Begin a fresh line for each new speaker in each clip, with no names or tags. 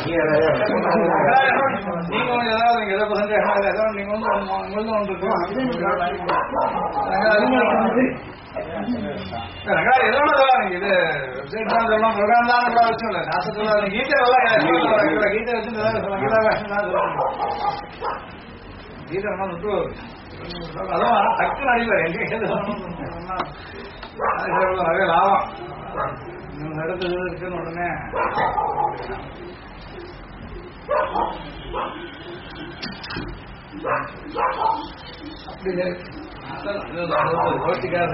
நீங்க ஏதாவது எதை பசங்க ஏதாவது நீங்க வந்து உங்களுக்கு ஒன்று எதோட நீங்க இது வெப்சைட் தான் சொல்லலாம் ப்ரோக்ராம் தான் கூட அவசியம் இல்லை சாஸ்திரத்துல கீதை கீதை வச்சு கீதை வேணா விட்டு அதான் டக்குன்னு அடிப்பார் எங்க அதே லாபம் இடத்துல இருக்குன்னு உடனே அப்படி ஓட்டிக்காக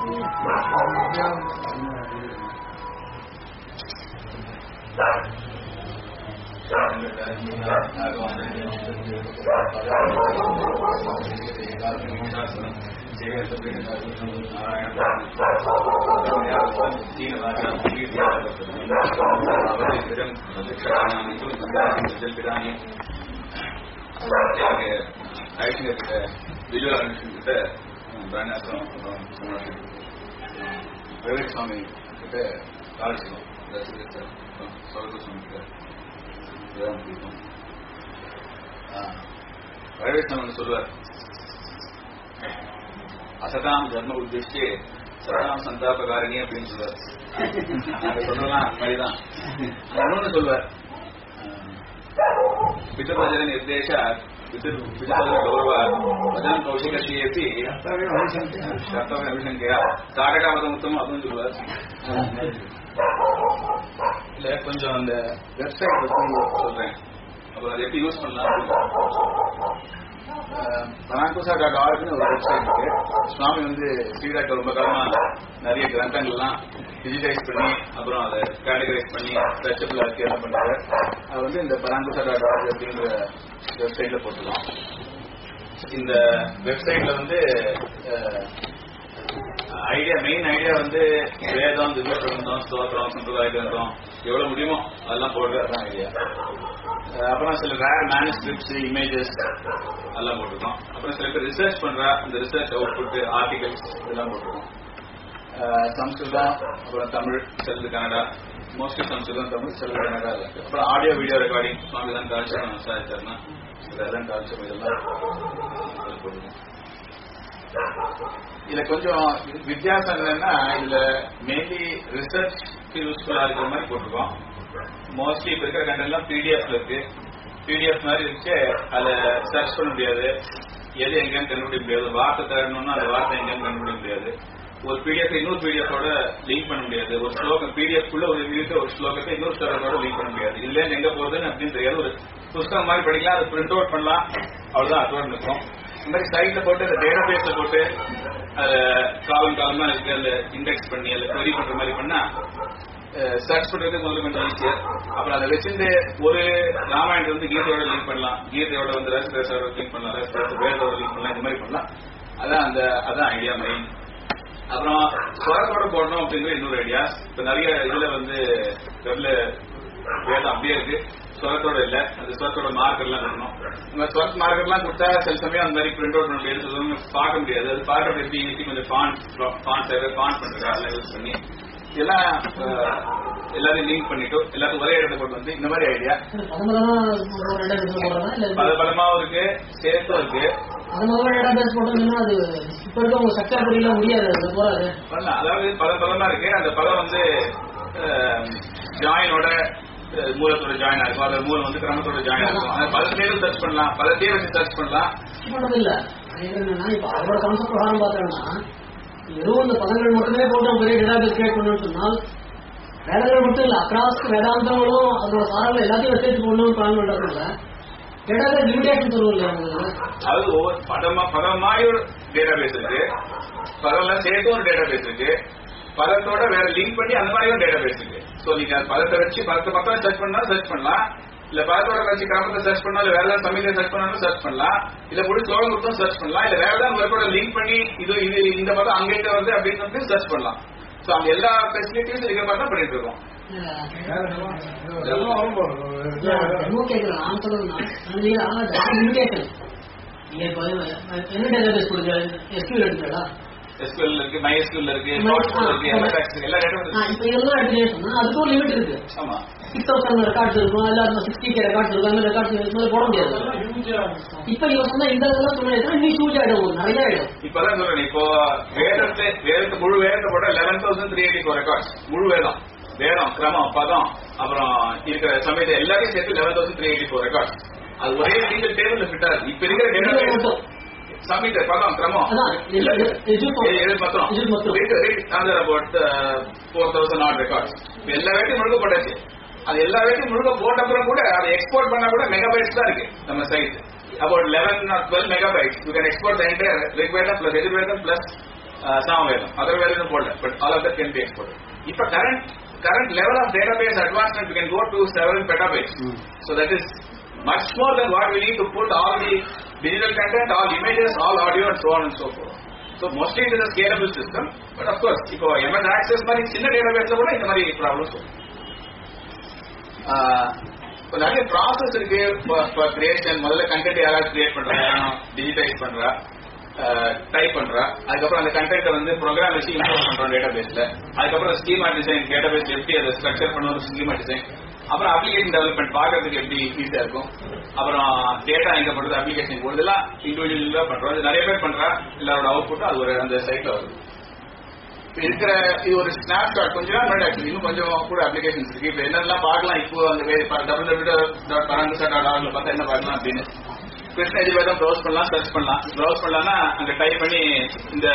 சுவாமி கிட்ட காலிச்சிடும் சுவாமி கிட்ட வைரேஸ்வரன் சொல்லுவார் அசதாம் தர்ம உத்தேசிச்சு சதாம் சந்தாபகாரணி அப்படின்னு சொல்லுவார். சொல்லலாம் அந்த மாதிரிதான். இன்னொன்னு சொல்லுவார் பிதபஜன நிர்தேச கௌரவ வஜனம் கௌஷிகத்தையப்பி கர்த்தவிய அபிசங்கையா தாடகாவதம் உத்தமம் அதுவும் சொல்லுவார். இல்ல கொஞ்சம் அந்த வெப்சைட் பத்தி சொல்றேன். அப்புறம் அதை எப்படி யூஸ் பண்ணலாம். பனாங்குசா.org ஒரு வெப்சைட் இருக்கு. சுவாமி வந்து ஸ்ரீராக்க ரொம்ப காலமா நிறைய கிரந்தங்கள்லாம் டிஜிட்டைஸ் பண்ணி அப்புறம் அதை கேட்டகரைஸ் பண்ணி சர்ச்சபிள் ஆக்கி என்ன பண்றாரு. அது வந்து இந்த பனாங்குசா.org அப்படிங்கிற வெப்சைட்ல போட்டுக்கலாம். இந்த வெப்சைட்ல வந்து மெயின் ஐடியா வந்து வேதம், திவ்ய பிரபந்தம், ஸ்தோத்திரம், சம்பிரதாய கிரந்தம் எவ்வளவு முடியுமோ அதெல்லாம் போடுறது ஐடியா. அப்புறம் சில ரேர் மேனுஸ்கிரிப்ட்ஸ், இமேஜஸ் எல்லாம் போட்டிருக்கோம். அப்புறம் சில பேர் ரிசர்ச் பண்றா இந்த ரிசர்ச் அவுட்புட், ஆர்டிகல்ஸ் இதெல்லாம் போட்டிருக்கோம். சம்ஸ்கிருதம், அப்புறம் தமிழ், செல்து கன்னடா, மோஸ்ட்லி சம்ஸ்கிருதம், தமிழ், செல்து கன்னடா இருக்கு. அப்புறம் ஆடியோ வீடியோ ரெக்கார்டிங் சுவாமி தான் கால்ச்சம் விசாரிச்சாருன்னா இதெல்லாம் கால்ச்சம் இதெல்லாம் போட்டிருக்கோம். இதுல கொஞ்சம் வித்தியாசம் என்னன்னா இதுல மெயின்லி ரிசர்ச் யூஸ்ஃபுல்லா இருக்கிற மாதிரி போட்டிருக்கோம். மோஸ்ட்லி இப்ப இருக்கிற கண்டென்ட்லாம் பிடிஎஃப்ல இருக்கு. பிடிஎஃப் மாதிரி இருக்கு. அதை சர்ச் பண்ண முடியாது, எது எங்கன்னு கண்டுபிடிக்க முடியாது. வார்த்தை தரணும்னா அந்த வார்த்தை எங்கன்னு கண்டுபிடிக்க முடியாது. ஒரு பிடிஎஃப் இன்னொரு பிடிஎஃபோட லிங்க் பண்ண முடியாது. ஒரு ஸ்லோகம் பிடிஎஃப் குள்ள ஒரு ஒரு ஸ்லோகத்தை இன்னொரு ஸ்லோகத்தோட லிங்க் பண்ண முடியாது. இதுல எங்க போகுதுன்னு அப்படின்னு தெரியாது. ஒரு புத்தகம் மாதிரி படிக்கலாம், அதை பிரிண்ட் அவுட் பண்ணலாம், அவ்வளவுதான் அதோட இருக்கும். இந்த மாதிரி சைட்ல போட்டு அந்த டேட்டா பேஸ்ல போட்டு அதை காலமா இருக்கு அந்த இண்டெக்ஸ் பண்ணி அதை query பண்ற மாதிரி பண்ணா சர்ச் பண்றதுக்கு முதல்ல கொஞ்சம் ஈஸியா. அப்புறம் அதை வச்சிருந்து ஒரு ராமாயணத்தை வந்து கீதையோட லிங்க் பண்ணலாம், கீதையோட வந்து ரசரசோட லிங்க் பண்ணலாம், வேதோட லிங்க் பண்ணலாம், இந்த மாதிரி பண்ணலாம். அதான் ஐடியா மெயின். அப்புறம் ஸ்வரத்தோட போடணும் அப்படிங்கிற இன்னொரு ஐடியா. இப்ப நிறைய இதுல வந்து வெப்ல வேதம் அப்படியே இருக்கு, ஸ்வரத்தோட இல்ல. அந்த ஸ்வரத்தோட மார்க்கர் எல்லாம் இருக்கணும். இந்த ஸ்வரத் மார்க்கர் எல்லாம் கொடுத்தா சில சமயம் அந்த மாதிரி பிரிண்ட் அவுட் பண்ண முடியாது, பார்க்க முடியாது. அது பார்க்கறது எப்படி ஈஸி, கொஞ்சம் ஃபாண்ட் பண்றதா அதெல்லாம் யூஸ் பண்ணி இதெல்லாம் எல்லாத்தையும் லிங்க் பண்ணிட்டு எல்லாத்தையும் ஒரே இடத்துல கொண்டு வந்து இந்த மாதிரி ஐடியா. பலமாவும் இருக்கு, சேர்த்தும் இருக்கு. அதாவது பலமா இருக்கு. அந்த பலம் வந்து ஜாயினோட மூலத்தோட ஜாயின் ஆகும். அந்த மூலம் வந்து கிரமத்தோட ஜாயின் ஆகும். அந்த பலத்தையும் சர்ச் பண்ணலாம், பலத்தையும் வச்சு சர்ச் பண்ணலாம்.
இல்ல இப்ப அவரோட கான்செப்ட் பிரகாரம் பாத்தீங்கன்னா வெறும் இந்த பதங்கள் மட்டுமே போட்டு பெரிய டேட்டாபேஸ் கிரியேட் பண்ணணும்னு சொன்னால் வேதங்கள் மட்டும் இல்ல அக்ராஸ் வேதாந்தங்களும் அதோட சாரங்கள் எல்லாத்தையும் வச்சு போடணும்னு பிளான் பண்றதுல டேட்டாபேஸ் லிமிடேஷன் சொல்லுவோம் இல்லையா உங்களுக்கு.
அது ஒவ்வொரு பதமாயி ஒரு டேட்டாபேஸ் இருக்கு, பதம்லாம் சேர்த்து ஒரு டேட்டாபேஸ் இருக்கு, பதத்தோட வேற லிங்க் பண்ணி அந்த மாதிரி ஒரு டேட்டாபேஸ் இருக்கு. சோ நீங்க பதத்தை வச்சு பதத்தை பக்கம் சர்ச் பண்ணாலும் சர்ச் பண்ணலாம், இல்ல பதத்தோட வச்சு கிராமத்தை சர்ச் பண்ணாலும் வேற ஏதாவது சமயத்தை சர்ச் பண்ணாலும் சர்ச் பண்ணலாம், இல்ல முடிச்சு சோழம் கொடுத்தும் சர்ச் பண்ணலாம், இல்ல வேற ஏதாவது ஒரு கூட லிங்க் பண்ணி இது இந்த பதம் அங்கிட்ட வந்து அப்படின்னு வந்து சர்ச் பண்ணலாம். சோ அவங்க எல்லா ஃபெசிலிட்டியும் இருக்கிற மாதிரி தான் பண்ணிட்டு இருக்கோம். SQL இருக்கு, MySQL இருக்கு, NoSQL இருக்கு, எல்லா டேட்டாபேஸ் இருக்கு.
இப்ப இதெல்லாம் எடுத்துட்டே சொன்னா அதுக்கு ஒரு லிமிட் இருக்கு.
ஆமா.
6,000 ரெக்கார்ட்ஸ் இருக்கும், இல்ல 60K ரெக்கார்ட்ஸ் இருக்கும், அந்த ரெக்கார்ட்ஸ் போட முடியாது. இப்ப இவன் சொன்னா இந்த இதெல்லாம் சொன்னா நீ ஹியூஜ் ஆயிடும், நிறைய ஆயிடும்.
இப்பதான் சொல்றேன், இப்போ வேதத்தை முழு வேதத்தை போட 11,384 ரெக்கார்ட்ஸ், முழு வேதம் கிரமம் பதம் அப்புறம் இருக்கிற சமயத்தை எல்லாத்தையும் சேர்த்து 11,384 ரெக்கார்ட்ஸ். அது ஒரே சிங்கிள் டேபிள்ல ஃபிட் ஆகுது. இப்ப இருக்கிற டேட்டா சமீத பதம் கிரமம் அபவுட் 4,000 odd ரெக்கார்ட்ஸ். எல்லா வேட்டையும் முழுக்க போட்டாச்சு. அது எல்லா வேட்டையும் முழுக்க போட்ட அப்புறம் கூட அதை எக்ஸ்போர்ட் பண்ணா கூட மெகாபைட்ஸ் தான் இருக்கு நம்ம site. about 11 or 12 megabytes. You can export the entire Rigveda plus Yajurveda plus Samaveda. Other Vedas folder, but all of that can be exported. If a current level of database advancement, we can go to several petabytes. So that is much more than what we need to put all the digital content, all images, all audio and so on and so forth. So mostly it is a scalable system, but of course, if you MS Access mari chinna database la kuda indha mari problems varum. இப்போ நிறைய process இருக்கு for creation. முதல்ல content யாராவது create பண்றா, digitise பண்றா, type பண்றா, அதுக்கப்புறம் அந்த கண்டென்ட்டை வந்து ப்ரோக்ராம் வச்சு இம்போர்ட் பண்றோம் டேட்டா பேஸ்ல. அதுக்கப்புறம் ஸ்கீமா டிசைன், டேட்டா பேஸ் எப்படி அதை ஸ்ட்ரக்சர் பண்ணுவோம், ஸ்கீமா டிசைன். அப்புறம் அப்ளிகேஷன் டெவலப்மெண்ட் பார்க்கறதுக்கு எப்படி ஈஸியா இருக்கும். அப்புறம் டேட்டா எங்க பண்றது, அப்ளிகேஷன் போடுறதுலாம் இண்டிவிஜுவலா பண்றோம். இது நிறைய பேர் பண்றா, எல்லாரோட அவுட்புட்டும் அது ஒரு அந்த சைட்ல வருது. இருக்கிற இது ஒரு ஸ்னாப்ஷாட். கொஞ்சம் நாள் முன்னாடி ஆக்சுவலி இன்னும் கொஞ்சம் கூட அப்ளிகேஷன்ஸ் இருக்கு. இப்போ என்னெல்லாம் பார்க்கலாம், இப்போ அந்த www.parangasa.org பார்த்தா என்ன பார்க்கலாம் அப்படின்னு கிருஷ்ண எஜுர்வேதம் ப்ரௌஸ் பண்ணலாம், சர்ச் பண்ணலாம். ப்ரௌஸ் பண்ணலாம்னா அங்க டைப் பண்ணி இந்த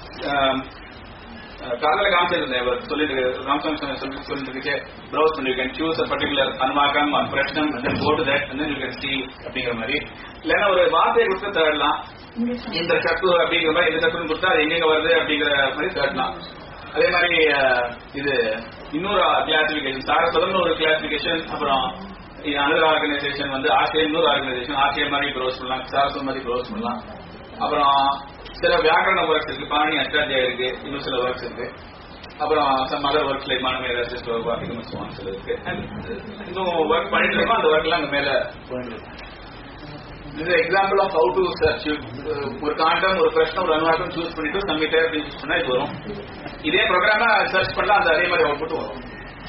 காதல காமிச்சிருந்தேன் சொல்லிட்டு ராமசாமி சொல்லிட்டு இருக்கு. ப்ரௌஸ் பண்ணி you can choose a particular அனுமாக்கம் ஆர் பிரஷ்னம் and then go to that and then you can see அப்படிங்கிற மாதிரி. இல்லைன்னா ஒரு வார்த்தையை கொடுத்து தேடலாம். இந்த சத்து அப்படிங்கிற மாதிரி இந்த சத்துன்னு கொடுத்தா அது எங்க வருது அப்படிங்கிற மாதிரி தேடலாம். அதே மாதிரி இது இன்னொரு கிளாசிபிகேஷன், சாரஸ்வதம்னு ஒரு கிளாசிபிகேஷன். அப்புறம் அனதர் ஆர்கனைசேஷன் வந்து ஆசிரியர், இன்னொரு ஆர்கனைசேஷன் ஆசிரியர் மாதிரி ப்ரௌஸ் பண்ணலாம், சாரஸ்வதம் மாதிரி ப்ரௌஸ் பண்ணலாம். அப்புறம் சில வியாக்கரண ஒர்க்ஸ் இருக்கு, பாணி அஷ்டாத்தியாயம் இருக்கு, இன்னும் சில ஒர்க்ஸ் இருக்கு. அப்புறம் சம் அதர் ஒர்க்ஸ் லைக் மானமேதா சிஸ்டம் சில இருக்கு. இன்னும் ஒர்க் பண்ணிட்டு இருக்கோம். அந்த ஒர்க் எல்லாம் அங்க மேல போயிட்டு. This is an example of how to search. ஒரு காண்டம், ஒரு பிரச்சனை, ஒரு அனுவாக்கம் சூஸ் பண்ணிட்டு சப்மிட் அப்படின்னு சூஸ் பண்ணா இது வரும். இதே ப்ரோக்ராம சர்ச் பண்ணலாம், அந்த அதே மாதிரி அவுட்புட் வரும்.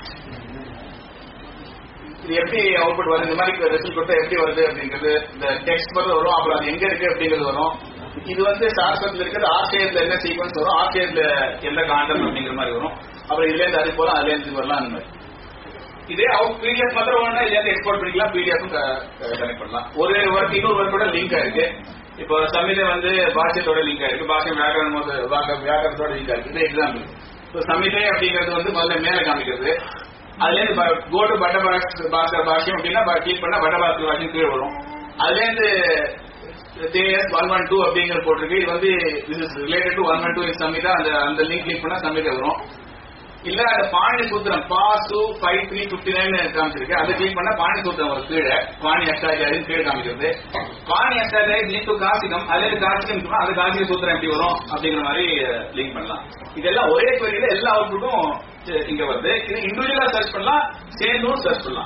இது எப்படி அவுட்புட் வருது, இந்த மாதிரி ரிசல்ட் கொடுத்தா எப்படி வருது அப்படிங்கிறது இந்த டெக்ஸ்ட் மாதிரி வரும். அப்புறம் அது எங்க இருக்கு அப்படிங்கிறது வரும். இது வந்து சாஸ்திரத்துல இருக்கிறது ஆர்கேஸ்ல என்ன சீக்வன்ஸ் வரும், ஆர்கேஸ்ல எந்த காண்டம் அப்படிங்கிற மாதிரி வரும். அப்புறம் இதுல இருந்து அது போல அதுல இருந்து வரலாம். அந்த மாதிரி இதே அவுட் பிடிஎஃப் மாத்திரம் வேணா இதுல எக்ஸ்போர்ட் பண்ணிக்கலாம், பிடிஎஃப் கனெக்ட் பண்ணலாம். ஒரு ஒர்க் இன்னொரு ஒர்க்கோட லிங்க் ஆயிருக்கு. இப்போ சமீத வந்து பாஷ்யத்தோட லிங்க் ஆயிருக்கு, பாஷ்யம் வியாக்கரணத்தோட லிங்க் ஆயிருக்கு. இது எக்ஸாம்பிள். இப்போ சமீதை அப்படிங்கிறது வந்து முதல்ல மேல காமிக்கிறது. அதுல இருந்து கோ டு பட்டபாஸ்கர் பாஷ்யம் அப்படின்னா கிளிக் பண்ணா பட்டபாஸ்கர் பாஷ்யம் கீழே வரும். அதுல இருந்து தேஎஸ் 112 அப்படிங்கிற போட்டிருக்கு. இது வந்து this is related to 112 in Sameetha. அந்த லிங்க் கிளிக் பண்ணா சமீதா வரும். இல்ல அந்த பாணி சூத்திரம் பாசு 5359 காமிச்சிருக்கு. அதை கிளிக் பண்ணா பாணி சூத்திரம் வரும் கீழே. பாணி அஷ்டாத்தியாயம் கீழே காமிக்கிறது. பாணி அஷ்டாத்தியாயம் லிங்க் டு காசிகம், அதுல காசிகம் அது காசிக சூத்திரம் எப்படி வரும் அப்படிங்கிற மாதிரி லிங்க் பண்ணலாம். இதெல்லாம் ஒரே queryல எல்லா அவுட்புட்டும் இங்க வருது. இது இண்டிவிஜுவலா சர்ச் பண்ணலாம், சேர்ந்தும் சர்ச் பண்ணலாம்.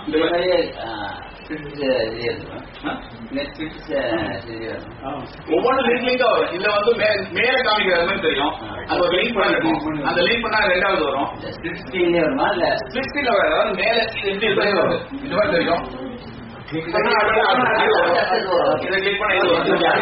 ஒவ்வொன்றும் லிங்கா வரும். இதுல வந்து மேல காமிக்கிற மாதிரி தெரியும். அது ஒரு லிங்க் பண்ண அந்த லிங்க் பண்ணா ரெண்டாவது வரும். ஸ்பிளிட் ஸ்கிரீன்ல வரும். அதாவது மேல எப்படி வருது இந்த மாதிரி தெரியும். இதை கிளிக் பண்ண இது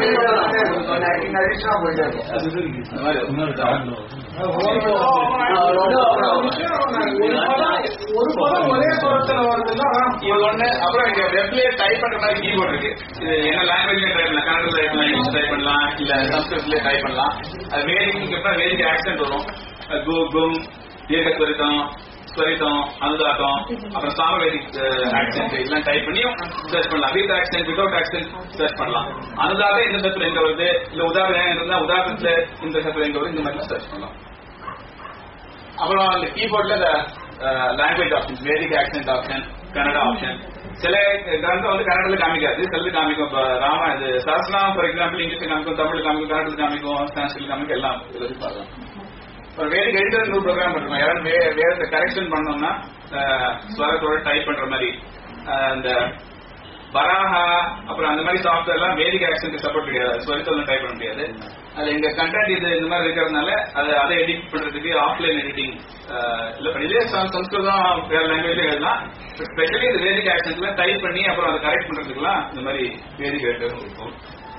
ஒரே பொருட்கள் வருதுன்னா
இது ஒண்ணு. அப்புறம் இங்க வெப்லயே டைப் பண்ற மாதிரி கீபோர்ட் இருக்கு. இது என்ன லாங்குவேஜ்லயும் டைப் பண்ணலாம், கன்னடத்துல டைப் பண்ணலாம், இங்கிலீஷ் டைப் பண்ணலாம், இல்ல சம்ஸ்கிருத்லயே டைப் பண்ணலாம். அது வேதிக்கு வேதிக்கு ஆக்சென்ட் வரும். கும் தீர்க்கஸ்வரிதம், ஸ்வரிதம், அனுதாத்தம், அப்புறம் சாமவேதிக் ஆக்சென்ட் இதெல்லாம் டைப் பண்ணியும் சர்ச் பண்ணலாம். With accent, without accent search பண்ணலாம். அனுதாத்தம் இந்த சத்துல எங்க வருது, இல்ல உதாரணம் இருந்தா உதாரணத்துல இந்த சத்துல எங்க வருது, இந்த மாதிரி சர்ச் பண்ணலாம். அப்புறம் அந்த கீபோர்ட்ல இந்த language option, Vedic accent option, Kannada option. சில கிரந்தம் வந்து கன்னடத்துல காமிக்காது, சிலது காமிக்கும். ராமா இது சரஸ்நாமம் ஃபார் எக்ஸாம்பிள் இங்கிலீஷ்ல காமிக்கும், தமிழ்ல காமிக்கும், கன்னடத்துல காமிக்கும், சான்ஸ்கிரிட்ல காமிக்கும், எல்லாம் இதில் பார்க்கலாம். ஒரு வேதிக் எடிட்டர் ப்ரோக்ராம் பண்ணுறோம். யாராவது வேதத்தை கரெக்ஷன் பண்ணோம்னா ஸ்வரத்தோட டைப் பண்ற மாதிரி இந்த பராஹா அப்புறம் அந்த மாதிரி சாஃப்ட்வேர் எல்லாம் வேதிக் ஆக்சென்ட் சப்போர்ட் கிடையாது, ஸ்வரித்தோட டைப் பண்ண முடியாது. அதுல எங்க கண்டென்ட் இது இந்த மாதிரி இருக்கிறதுனால அதை எடிட் பண்றதுக்கு ஆஃப்லைன் எடிட்டிங் இல்ல இதே சம்ஸ்கிருதம் வேற லாங்குவேஜ் எழுதலாம். ஸ்பெஷலி இது வேதிக் ஆக்சன்ஸ்ல டைப் பண்ணி அப்புறம் அதை கரெக்ட் பண்றதுக்குலாம் இந்த மாதிரி வேதிக் எடிட்டர் இருக்கும்.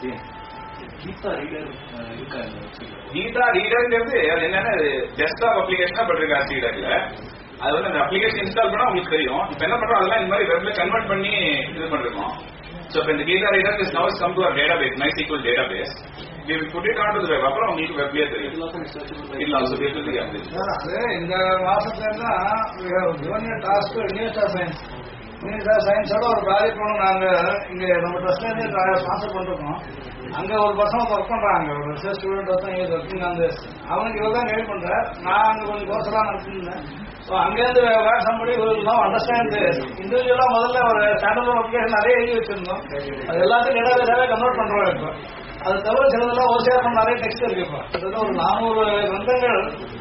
கீதா ரீடர் இருக்கா?
கீதா ரீடர்ங்கிறது அது என்னன்னா டெஸ்க்டாப் அப்ளிகேஷனா பண்றீங்க ரீடர்ல. அது வந்து அந்த அப்ளிகேஷன் இன்ஸ்டால் பண்ணா உங்களுக்கு தெரியும். இப்ப என்ன பண்றோம் அதெல்லாம் இந்த மாதிரி வெப்ல கன்வெர்ட் பண்ணி இது பண்றோம். So when the Gita reader is now come to our database, MySQL database, we will put it onto the web. அப்புறம் உங்களுக்கு வெப்லயே தெரியும். It will also be able to be available.
அது இந்த மாசத்துல இருந்தா we have given a task to University of Science. University of Science ஓட ஒரு project ஒன்று நாங்க இங்க நம்ம ட்ரஸ்ட்ல இருந்து ஸ்பான்சர் பண்றோம். அங்க ஒரு பர்சன் ஒர்க் பண்றாங்க, ஒரு ரிசர்ச் ஸ்டூடெண்ட் ஒருத்தன் ஒர்க்கிங் அந்த அவனுக்கு இவர் தான் கைட் பண்றாரு. நான் அங்க கொஞ்சம் கோர்ஸ் எல்லாம் நடத்திருந்தேன். ஸோ அங்கேருந்து வேற சம்படி அண்டர்ஸ்டாண்ட் இண்டிவிஜுவலா முதல்ல ஒரு ஸ்டாண்டர்ட் அப்ளிகேஷன் நிறைய எழுதி வச்சிருந்தோம். அது எல்லாத்தையும் டேட்டாபேஸாவே கன்வெர்ட் பண்றோம். இப்போ அது தவிர சிலதெல்லாம் ஓசிஆர் பண்ண நிறைய டெக்ஸ்ட் இருக்கு. இப்போ கிட்டத்தட்ட ஒரு 400 கிரந்தங்கள்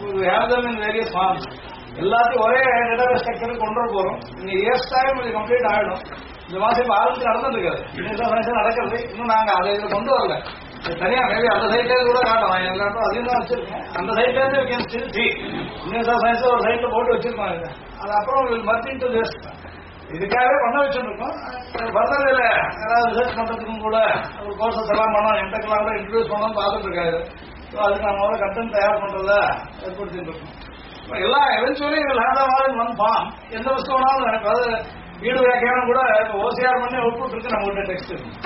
வேரியஸ் ஃபார்ம்ஸ் எல்லாத்தையும் ஒரே டேட்டாபேஸ் ஸ்ட்ரக்சருக்கு கொண்டு போறோம். நீங்க இயர்ஸ் டைம் இது கம்ப்ளீட் ஆயிடும். இந்த மாசம் இப்ப ஆரம்பிச்சு நடந்துருக்காது, இன்னும் நடக்கிறது. இன்னும் நாங்க அதை இதில் கொண்டு வரல. தனியா மேபி அந்த சைட்ல கூட காட்டலாம். எல்லாரும் அதையும் தான் வச்சிருக்கேன். அந்த சைட்ல இருந்து யூனிவர்சிட்டி ஒரு சைட்ல போட்டு வச்சிருக்கோம். அது அப்புறம் மத்திட்டு இதுக்காகவே பண்ண வச்சுருக்கோம். ஃபர்தர் இதுல ஏதாவது ரிசர்ச் பண்றதுக்கும் கூட ஒரு கோர்சஸ் எல்லாம் பண்ணோம். என்டெக்லாம் கூட இன்ட்ரடியூஸ் பண்ணோம் பார்த்துட்டு இருக்காரு. ஸோ அதுக்கு நம்ம முதல்ல கண்டென்ட் தயார் பண்றதா ஏற்படுத்திட்டு இருக்கோம். எல்லாம் எவென்ச்சுவலி ஒன் ஃபார்ம் எந்த வஸ்து வேணாலும் எனக்கு அது வீடு வியாக்கியானம் கூட ஓசிஆர் பண்ணி அவுட்புட் இருக்கு. நம்ம கிட்ட டெக்ஸ்ட் இருக்கு.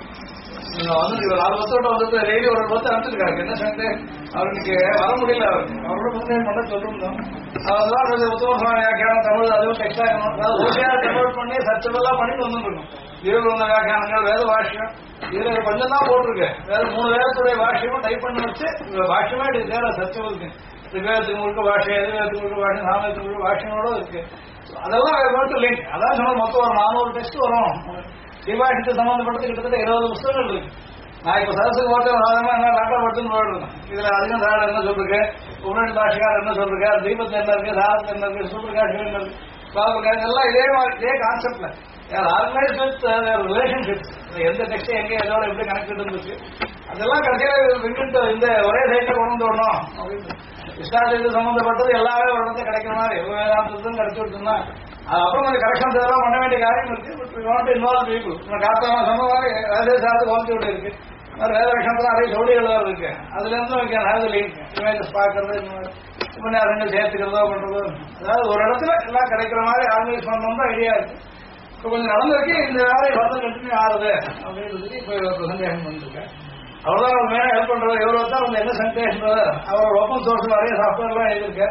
வந்து 4 வருஷத்தோட வந்து டெய்லி ஒரு வருஷம் அனுப்பிச்சிருக்காரு. என்ன சண்டே அவருக்கு வர முடியல. அவரோட புத்தகம் பண்ண சொல்லிருந்தோம். அதெல்லாம் உத்தம வியாக்கியானம் தமிழ் அதுவும் டெக்ஸ்ட் ஆகணும். அதாவது ஓசிஆர் கன்வெர்ட் பண்ணி சர்ச்செல்லாம் பண்ணிட்டு வந்துருக்கோம். இருபது வந்த வியாக்கியானங்கள் வேத பாஷ்யம் இதுல கொஞ்சம் தான் போட்டிருக்கு. வேற 3 வேதத்துடைய பாஷ்யமும் டைப் பண்ணி வச்சு பாஷ்யமா இது தேவை சர்ச்சைகளுக்கு. ரிவேதத்துக்கு முழுக்க பாஷ்யம், எதிர்வேதத்துக்கு முழுக்க பாஷ்யம், சாமத்துக்கு முழுக்க பாஷ்யங்களோட இருக்கு. அதெல்லாம் லிங்க் அதான் சொன்ன மொத்தம் ஒரு 400 டெக்ஸ்ட் வரும். சிவாஷத்து சம்பந்தப்பட்டது கிட்டத்தட்ட 20 புத்தகங்கள் இருக்கு. நான் இப்ப சரசுக்கு போட்டு சாதாரணமா என்ன டாக்டர் படுத்துன்னு போயிடுறேன். இதுல அதிகம் தாராளம் என்ன சொல்லிருக்கு, உடனடி பாஷிகார் என்ன சொல்லிருக்கு, தீபத்து என்ன இருக்கு, தாரத்து என்ன இருக்கு, சூப்பர்காட்சி என்ன இருக்கு, பாபுகாட்சி எல்லாம் இதே மாதிரி இதே கான்செப்ட்ல ஆர்கனைஸ் வித் ரிலேஷன்ஷிப். எந்த டெக்ஸ்ட் எங்க எதோட எப்படி கனெக்ட் இருந்துச்சு அதெல்லாம் கடைசியில இந்த ஒரே சைட்ல கொண்டு வரணும் அப்படின்னு இஷ்டாத்துக்கு சம்பந்தப்பட்டது எல்லாமே ஒரு இடத்துல கிடைக்கிற மாதிரி வேதாந்தத்தும் கிடைச்சி விட்டுனா அப்புறம் கொஞ்சம் கரெக்ஷன் எல்லாம் பண்ண வேண்டிய காரியம் இருக்கு. பட் இன்வால்வ் பீப்புள் காத்தா சொன்ன மாதிரி வேலை சார்ந்து குறைஞ்சி இருக்கு. வேத லட்சணத்துல நிறைய ஜோடிகள் இருக்கு. அதுல இருந்து லிங்க் இமேஜஸ் பாக்குறது உபன்யாசங்கள் சேர்த்துக்கிறதோ பண்றதோ அதாவது ஒரு இடத்துல எல்லாம் கிடைக்கிற மாதிரி ஆர்கனைஸ் பண்ணணும் தான் ஐடியா இருக்கு. இப்போ கொஞ்சம் நடந்திருக்கு. இந்த வேலை வந்து கண்டினியூ ஆகுது அப்படின்றது இப்ப பிரசன்டேஷன் பண்ணிருக்கேன். அவ்வளவுதான் அவர் மேல ஹெல்ப் பண்றது. எவ்வளவு தான் வந்து என்ன சன்டேஷன் அவர் ஓப்பன் சோர்ஸ் நிறைய சாஃப்ட்வேர் எல்லாம் எழுதியிருக்கேன்.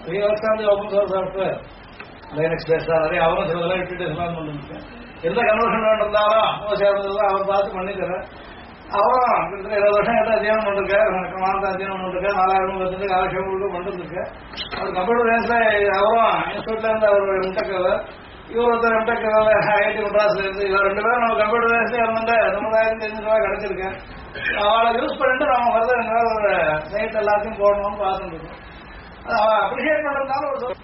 ஓப்பன் சோர்ஸ் சாஃப்ட்வேர் லைனக்ஸ் பேஸ்டா நிறைய அவரும் சிலதெல்லாம் இன்ட்ரடியூஸ் பண்ணிருக்கேன். எந்த கன்வர்ஷன் இருந்தாலும் சேர்ந்ததும் அவர் பார்த்து பண்ணிக்கிறேன். அவரும் கிட்டத்தட்ட 20 வருஷம் கிட்ட அத்தியானம் பண்ணிருக்காரு. மாதம் அத்தியானம் பண்ணிருக்காரு. 4000 வருஷத்துக்கு ஆலோசனை பண்ணிருக்கேன். அவர் கம்ப்யூட்டர் சயின்ஸ்ல அவரும் இன்ஸ்டியூட்ல இருந்து அவர் எம்டெக் இவர் ஒருத்தர் எம்டெக் ஐஐடி மெட்ராஸ்ல இருந்து இவர் 2 பேரும் நம்ம கம்ப்யூட்டர் சயின்ஸ்ல இருந்த 9500 கிடைச்சிருக்கேன். அவளை யூஸ் பண்ணிட்டு நம்ம வந்து ஒரு சைட் எல்லாத்தையும் போடணும்னு பார்த்துட்டு இருக்கோம். அப்ரிஷியேட் பண்றதுனால ஒரு